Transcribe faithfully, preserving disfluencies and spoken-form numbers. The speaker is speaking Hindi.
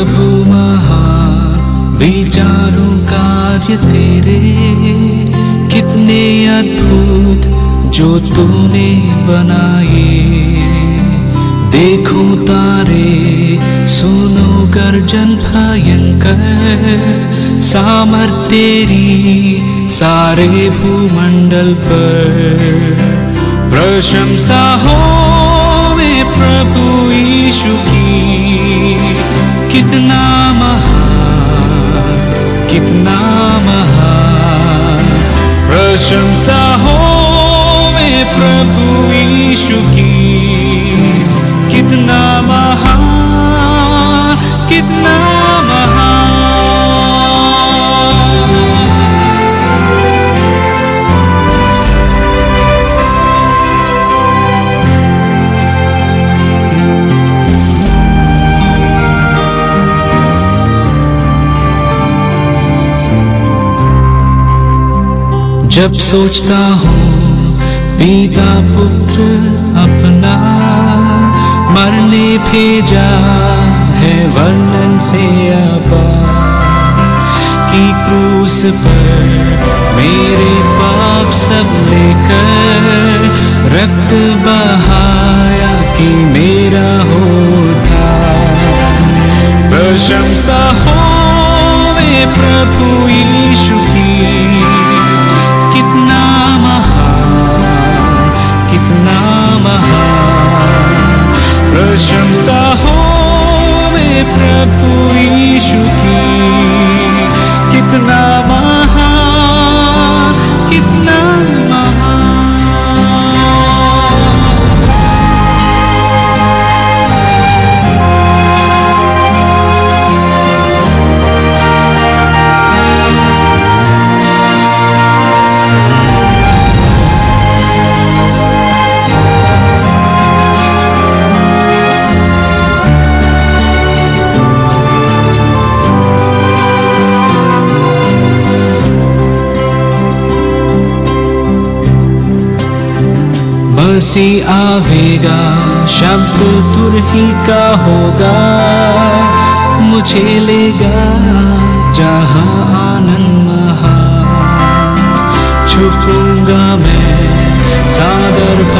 प्रभु महान विचारों कार्य तेरे, कितने अद्भुत जो तूने बनाए। देखो तारे, सुनो गर्जन भयंकर, सामर्थ तेरी सारे भूमंडल पर। प्रशंसा हो वे प्रभु यीशु की, कितना महान, कितना महान। प्रशंसा हो वे प्रभु यीशु की, कितना महान, कितना महान। जब सोचता हूँ पिता पुत्र अपना मरने भेजा है वर्णन से अपार, कि क्रूस पर मेरे पाप सब लेकर रक्त बहाया कि मेरा हो था। प्रशंसा हो वे प्रभु यीशु की, कितना महान, कितना महान। प्रशंसा हो वे प्रभु यीशु की, कितना महान, कितना महान। मसीह आवेगा, शब्द तुरही का होगा, मुझे लेगा जहां आनंद महान। छुपूंगा मैं सादर